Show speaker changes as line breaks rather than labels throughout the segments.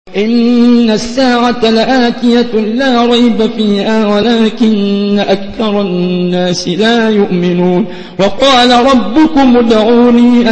إن الساعة لآتية لا ريب فيها ولكن أكثر الناس لا يؤمنون. وقال ربكم ادعوني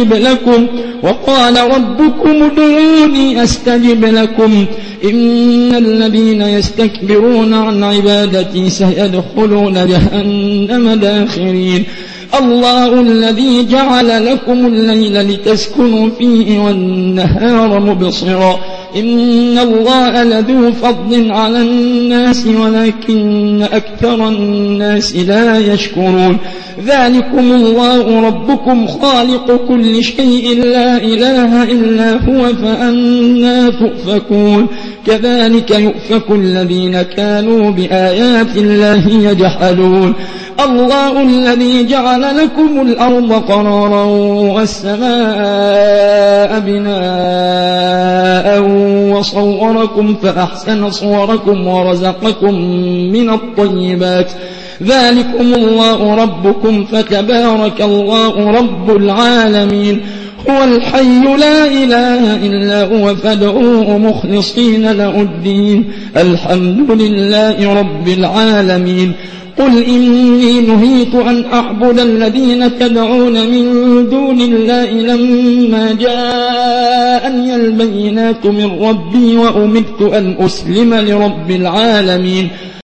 أستجب لكم إن الذين يستكبرون عن عبادتي سيدخلون جهنم داخرين. الله الذي جعل لكم الليل لتسكنوا فيه والنهار مبصرا إن الله لذو فضل على الناس ولكن أكثر الناس لا يشكرون. ذلكم الله ربكم خالق كل شيء لا إله إلا هو فأنا تؤفكون. كذلك يؤفك الذين كانوا بآيات الله يجحدون. الله الذي جعل لكم الأرض قرارا والسماء بناء وصوركم فأحسن صوركم ورزقكم من الطيبات. ذلكم الله ربكم فتبارك الله رب العالمين. هو الحي لا إله إلا هو فادعوه مخلصين له الدين الحمد لله رب العالمين. قل إني نهيت أن أعبد الذين تدعون من دون الله لما جاءني البينات من ربي وأمرت أن أسلم لرب العالمين.